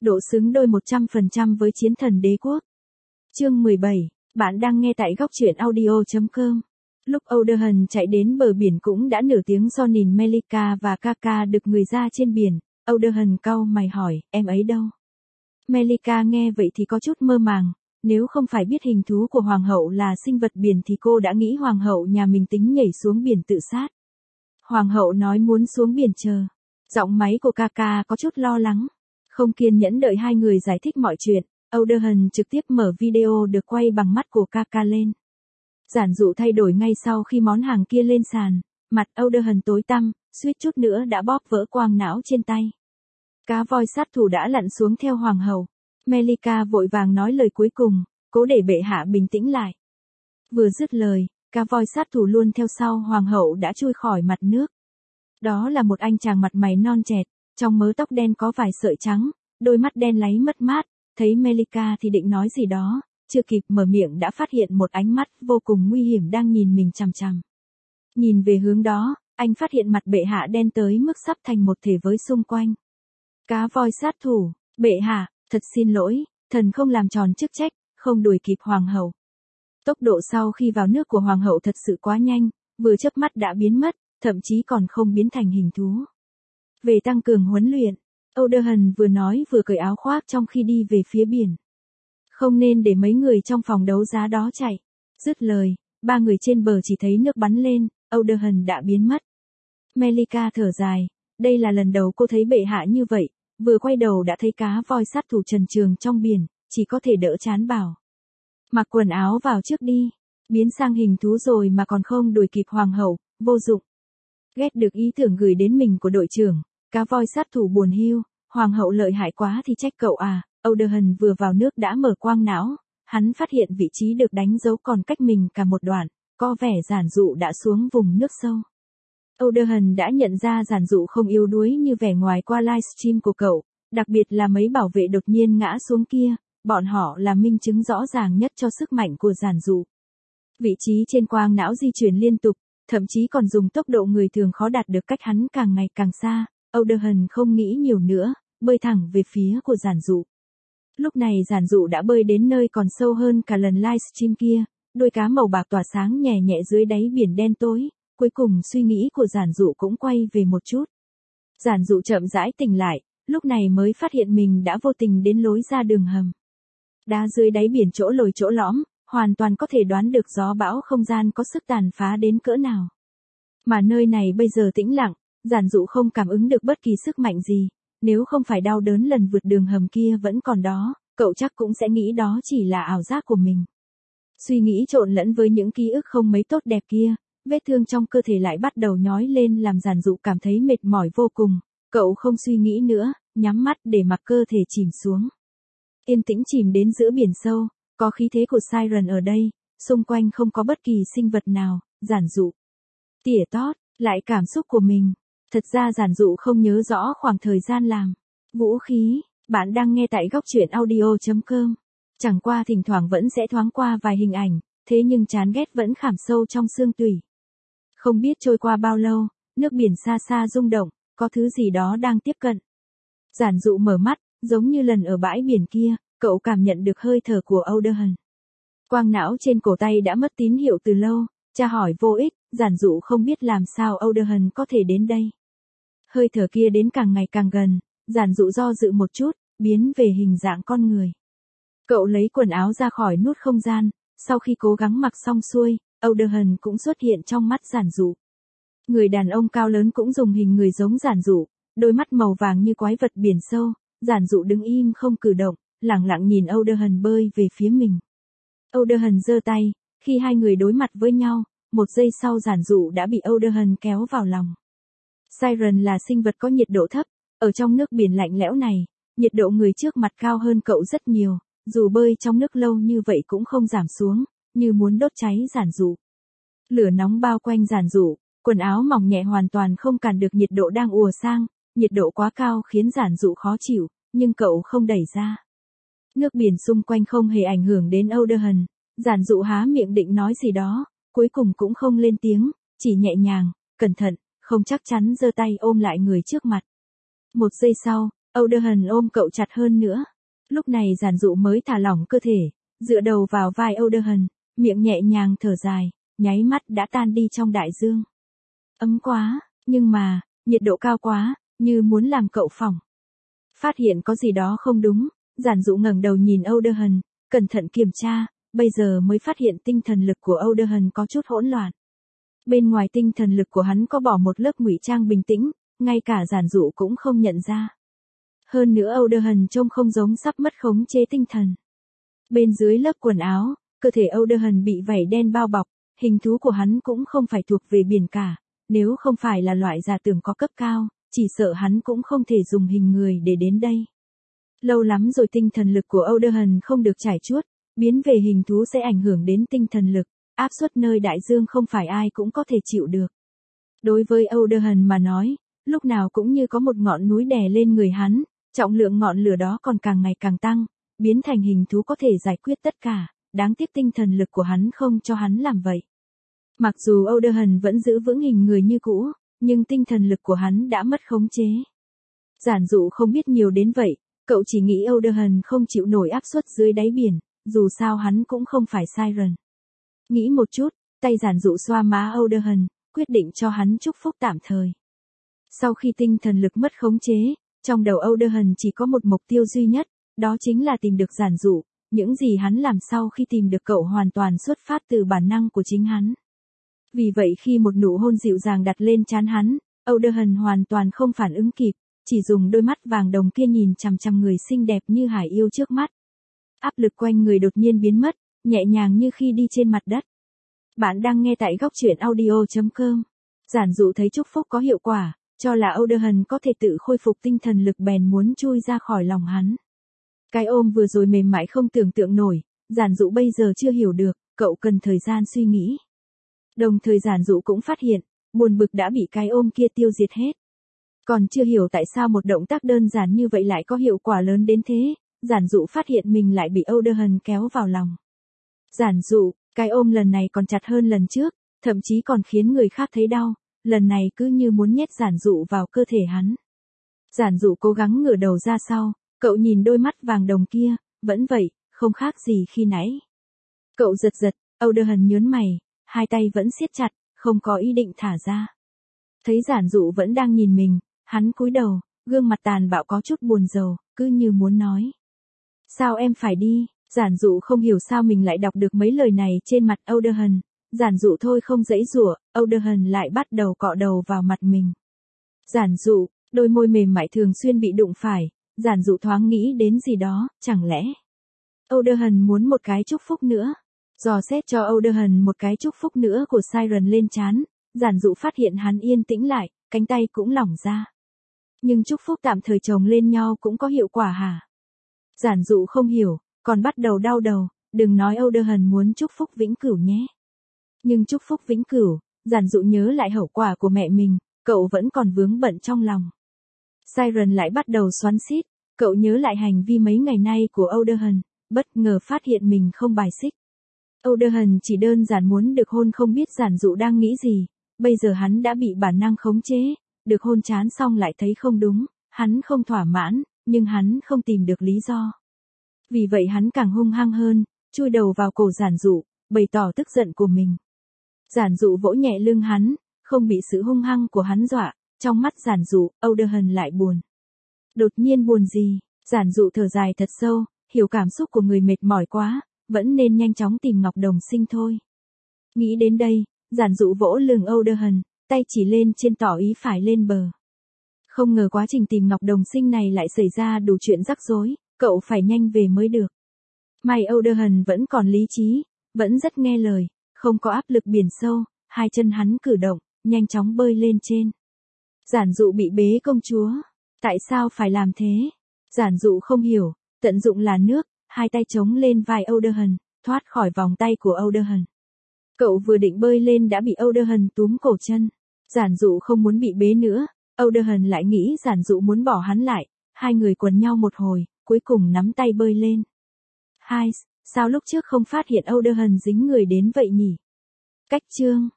độ xứng đôi 100% với chiến thần đế quốc. Chương 17, bạn đang nghe tại góc truyện audio.com. Lúc Oderhan chạy đến bờ biển cũng đã nửa tiếng do nhìn Melika và Kaka đực người ra trên biển. Oderhan cau mày hỏi, em ấy đâu? Melika nghe vậy thì có chút mơ màng, nếu không phải biết hình thú của hoàng hậu là sinh vật biển thì cô đã nghĩ hoàng hậu nhà mình tính nhảy xuống biển tự sát. Hoàng hậu nói muốn xuống biển chờ. Giọng máy của Kaka có chút lo lắng. Không kiên nhẫn đợi hai người giải thích mọi chuyện, Oderhan trực tiếp mở video được quay bằng mắt của Kaka lên. Giản dụ thay đổi ngay sau khi món hàng kia lên sàn, mặt Oderhan tối tăm, suýt chút nữa đã bóp vỡ quang não trên tay. Cá voi sát thủ đã lặn xuống theo hoàng hậu. Melika vội vàng nói lời cuối cùng, cố để bệ hạ bình tĩnh lại. Vừa dứt lời, cá voi sát thủ luôn theo sau hoàng hậu đã chui khỏi mặt nước. Đó là một anh chàng mặt mày non chẹt, trong mớ tóc đen có vài sợi trắng, đôi mắt đen láy mất mát, thấy Melika thì định nói gì đó, chưa kịp mở miệng đã phát hiện một ánh mắt vô cùng nguy hiểm đang nhìn mình chằm chằm. Nhìn về hướng đó, anh phát hiện mặt bệ hạ đen tới mức sắp thành một thể với xung quanh. Cá voi sát thủ, bệ hạ, thật xin lỗi, thần không làm tròn chức trách, không đuổi kịp hoàng hậu. Tốc độ sau khi vào nước của hoàng hậu thật sự quá nhanh, vừa chớp mắt đã biến mất, thậm chí còn không biến thành hình thú. Về tăng cường huấn luyện, Oderhan vừa nói vừa cởi áo khoác trong khi đi về phía biển. Không nên để mấy người trong phòng đấu giá đó chạy. Dứt lời, ba người trên bờ chỉ thấy nước bắn lên, Oderhan đã biến mất. Melika thở dài, đây là lần đầu cô thấy bệ hạ như vậy, vừa quay đầu đã thấy cá voi sát thủ trần truồng trong biển, chỉ có thể đỡ chán bảo. Mặc quần áo vào trước đi, biến sang hình thú rồi mà còn không đuổi kịp hoàng hậu, vô dụng. Ghét được ý tưởng gửi đến mình của đội trưởng, cá voi sát thủ buồn hiu, hoàng hậu lợi hại quá thì trách cậu à. Oderhan vừa vào nước đã mở quang não, hắn phát hiện vị trí được đánh dấu còn cách mình cả một đoạn, có vẻ giản dụ đã xuống vùng nước sâu. Oderhan đã nhận ra giản dụ không yếu đuối như vẻ ngoài qua livestream của cậu, đặc biệt là mấy bảo vệ đột nhiên ngã xuống kia, bọn họ là minh chứng rõ ràng nhất cho sức mạnh của giản dụ. Vị trí trên quang não di chuyển liên tục, thậm chí còn dùng tốc độ người thường khó đạt được cách hắn càng ngày càng xa. Oderhan không nghĩ nhiều nữa, bơi thẳng về phía của giản dụ. Lúc này giản dụ đã bơi đến nơi còn sâu hơn cả lần livestream kia, đuôi cá màu bạc tỏa sáng nhẹ nhẹ dưới đáy biển đen tối, cuối cùng suy nghĩ của giản dụ cũng quay về một chút. Giản dụ chậm rãi tỉnh lại, lúc này mới phát hiện mình đã vô tình đến lối ra đường hầm. Đá dưới đáy biển chỗ lồi chỗ lõm, hoàn toàn có thể đoán được gió bão không gian có sức tàn phá đến cỡ nào. Mà nơi này bây giờ tĩnh lặng, giản dụ không cảm ứng được bất kỳ sức mạnh gì. Nếu không phải đau đớn lần vượt đường hầm kia vẫn còn đó, cậu chắc cũng sẽ nghĩ đó chỉ là ảo giác của mình. Suy nghĩ trộn lẫn với những ký ức không mấy tốt đẹp kia, vết thương trong cơ thể lại bắt đầu nhói lên làm giản dụ cảm thấy mệt mỏi vô cùng. Cậu không suy nghĩ nữa, nhắm mắt để mặc cơ thể chìm xuống. Yên tĩnh chìm đến giữa biển sâu, có khí thế của Siren ở đây, xung quanh không có bất kỳ sinh vật nào, giản dụ tỉa tót lại cảm xúc của mình. Thật ra giản dụ không nhớ rõ khoảng thời gian làm vũ khí, bạn đang nghe tại góc truyện audio.com. Chẳng qua thỉnh thoảng vẫn sẽ thoáng qua vài hình ảnh, thế nhưng chán ghét vẫn khảm sâu trong xương tủy. Không biết trôi qua bao lâu, nước biển xa xa rung động, có thứ gì đó đang tiếp cận. Giản dụ mở mắt, giống như lần ở bãi biển kia, cậu cảm nhận được hơi thở của Oderhan. Quang não trên cổ tay đã mất tín hiệu từ lâu, tra hỏi vô ích, giản dụ không biết làm sao Oderhan có thể đến đây. Hơi thở kia đến càng ngày càng gần, giản dụ do dự một chút, biến về hình dạng con người. Cậu lấy quần áo ra khỏi nút không gian, sau khi cố gắng mặc xong xuôi, Oderhan cũng xuất hiện trong mắt giản dụ. Người đàn ông cao lớn cũng dùng hình người giống giản dụ, đôi mắt màu vàng như quái vật biển sâu, giản dụ đứng im không cử động, lặng lặng nhìn Oderhan bơi về phía mình. Oderhan giơ tay, khi hai người đối mặt với nhau, một giây sau giản dụ đã bị Oderhan kéo vào lòng. Siren là sinh vật có nhiệt độ thấp, ở trong nước biển lạnh lẽo này, nhiệt độ người trước mặt cao hơn cậu rất nhiều, dù bơi trong nước lâu như vậy cũng không giảm xuống, như muốn đốt cháy giản dụ. Lửa nóng bao quanh giản dụ, quần áo mỏng nhẹ hoàn toàn không cản được nhiệt độ đang ùa sang, nhiệt độ quá cao khiến giản dụ khó chịu, nhưng cậu không đẩy ra. Nước biển xung quanh không hề ảnh hưởng đến Oderhan, giản dụ há miệng định nói gì đó, cuối cùng cũng không lên tiếng, chỉ nhẹ nhàng, cẩn thận, không chắc chắn giơ tay ôm lại người trước mặt. Một giây sau, Odehan ôm cậu chặt hơn nữa. Lúc này giản dụ mới thả lỏng cơ thể, dựa đầu vào vai Odehan, miệng nhẹ nhàng thở dài, nháy mắt đã tan đi trong đại dương. Ấm quá, nhưng mà, nhiệt độ cao quá, như muốn làm cậu phỏng. Phát hiện có gì đó không đúng, giản dụ ngẩng đầu nhìn Odehan, cẩn thận kiểm tra, bây giờ mới phát hiện tinh thần lực của Odehan có chút hỗn loạn. Bên ngoài tinh thần lực của hắn có bỏ một lớp ngụy trang bình tĩnh, ngay cả giản dụ cũng không nhận ra. Hơn nữa Odehan trông không giống sắp mất khống chế tinh thần. Bên dưới lớp quần áo, cơ thể Odehan bị vảy đen bao bọc, hình thú của hắn cũng không phải thuộc về biển cả, nếu không phải là loại giả tưởng có cấp cao, chỉ sợ hắn cũng không thể dùng hình người để đến đây. Lâu lắm rồi tinh thần lực của Odehan không được trải chuốt, biến về hình thú sẽ ảnh hưởng đến tinh thần lực, áp suất nơi đại dương không phải ai cũng có thể chịu được. Đối với Odehan mà nói, lúc nào cũng như có một ngọn núi đè lên người hắn, trọng lượng ngọn lửa đó còn càng ngày càng tăng, biến thành hình thú có thể giải quyết tất cả, đáng tiếc tinh thần lực của hắn không cho hắn làm vậy. Mặc dù Odehan vẫn giữ vững hình người như cũ, nhưng tinh thần lực của hắn đã mất khống chế. Giản dụ không biết nhiều đến vậy, cậu chỉ nghĩ Odehan không chịu nổi áp suất dưới đáy biển, dù sao hắn cũng không phải Siren. Nghĩ một chút, tay giản dụ xoa má Odehan, quyết định cho hắn chúc phúc tạm thời. Sau khi tinh thần lực mất khống chế, trong đầu Odehan chỉ có một mục tiêu duy nhất, đó chính là tìm được giản dụ, những gì hắn làm sau khi tìm được cậu hoàn toàn xuất phát từ bản năng của chính hắn. Vì vậy khi một nụ hôn dịu dàng đặt lên trán hắn, Odehan hoàn toàn không phản ứng kịp, chỉ dùng đôi mắt vàng đồng kia nhìn chằm chằm người xinh đẹp như hải yêu trước mắt. Áp lực quanh người đột nhiên biến mất, nhẹ nhàng như khi đi trên mặt đất. Bạn đang nghe tại góc truyện audio.com. Giản dụ thấy chúc phúc có hiệu quả, cho là Odehan có thể tự khôi phục tinh thần lực bèn muốn chui ra khỏi lòng hắn. Cái ôm vừa rồi mềm mại không tưởng tượng nổi, giản dụ bây giờ chưa hiểu được, cậu cần thời gian suy nghĩ. Đồng thời giản dụ cũng phát hiện, buồn bực đã bị cái ôm kia tiêu diệt hết. Còn chưa hiểu tại sao một động tác đơn giản như vậy lại có hiệu quả lớn đến thế, giản dụ phát hiện mình lại bị Odehan kéo vào lòng. Giản dụ, cái ôm lần này còn chặt hơn lần trước, thậm chí còn khiến người khác thấy đau, lần này cứ như muốn nhét giản dụ vào cơ thể hắn. Giản dụ cố gắng ngửa đầu ra sau, cậu nhìn đôi mắt vàng đồng kia, vẫn vậy, không khác gì khi nãy. Cậu giật giật, Odehan nhớn mày, hai tay vẫn siết chặt, không có ý định thả ra. Thấy giản dụ vẫn đang nhìn mình, hắn cúi đầu, gương mặt tàn bạo có chút buồn rầu, cứ như muốn nói. Sao em phải đi? Giản dụ không hiểu sao mình lại đọc được mấy lời này trên mặt Odehan. Giản dụ thôi không giãy giụa, Odehan lại bắt đầu cọ đầu vào mặt mình. Giản dụ, đôi môi mềm mại thường xuyên bị đụng phải, giản dụ thoáng nghĩ đến gì đó, chẳng lẽ Odehan muốn một cái chúc phúc nữa. Dò xét cho Odehan một cái chúc phúc nữa của Siren lên trán, giản dụ phát hiện hắn yên tĩnh lại, cánh tay cũng lỏng ra. Nhưng chúc phúc tạm thời chồng lên nhau cũng có hiệu quả hả? Giản dụ không hiểu, còn bắt đầu đau đầu, đừng nói Odehan muốn chúc phúc vĩnh cửu nhé. Nhưng chúc phúc vĩnh cửu, giản dụ nhớ lại hậu quả của mẹ mình, cậu vẫn còn vướng bận trong lòng. Siren lại bắt đầu xoắn xít, cậu nhớ lại hành vi mấy ngày nay của Odehan, bất ngờ phát hiện mình không bài xích. Odehan chỉ đơn giản muốn được hôn, không biết giản dụ đang nghĩ gì, bây giờ hắn đã bị bản năng khống chế, được hôn chán xong lại thấy không đúng, hắn không thỏa mãn, nhưng hắn không tìm được lý do. Vì vậy hắn càng hung hăng hơn, chui đầu vào cổ giản dụ, bày tỏ tức giận của mình. Giản dụ vỗ nhẹ lưng hắn, không bị sự hung hăng của hắn dọa, trong mắt giản dụ, Odehan lại buồn. Đột nhiên buồn gì? Giản dụ thở dài thật sâu, hiểu cảm xúc của người mệt mỏi quá, vẫn nên nhanh chóng tìm Ngọc Đồng Sinh thôi. Nghĩ đến đây, giản dụ vỗ lưng Odehan, tay chỉ lên trên tỏ ý phải lên bờ. Không ngờ quá trình tìm Ngọc Đồng Sinh này lại xảy ra đủ chuyện rắc rối, cậu phải nhanh về mới được. May Odehan vẫn còn lý trí, vẫn rất nghe lời, không có áp lực biển sâu, hai chân hắn cử động, nhanh chóng bơi lên trên. Giản dụ bị bế công chúa. Tại sao phải làm thế? Giản dụ không hiểu, tận dụng là nước, hai tay chống lên vai Odehan, thoát khỏi vòng tay của Odehan. Cậu vừa định bơi lên đã bị Odehan túm cổ chân. Giản dụ không muốn bị bế nữa, Odehan lại nghĩ giản dụ muốn bỏ hắn lại, hai người quấn nhau một hồi, cuối cùng nắm tay bơi lên. Sao lúc trước không phát hiện Odehan dính người đến vậy nhỉ? Cách chương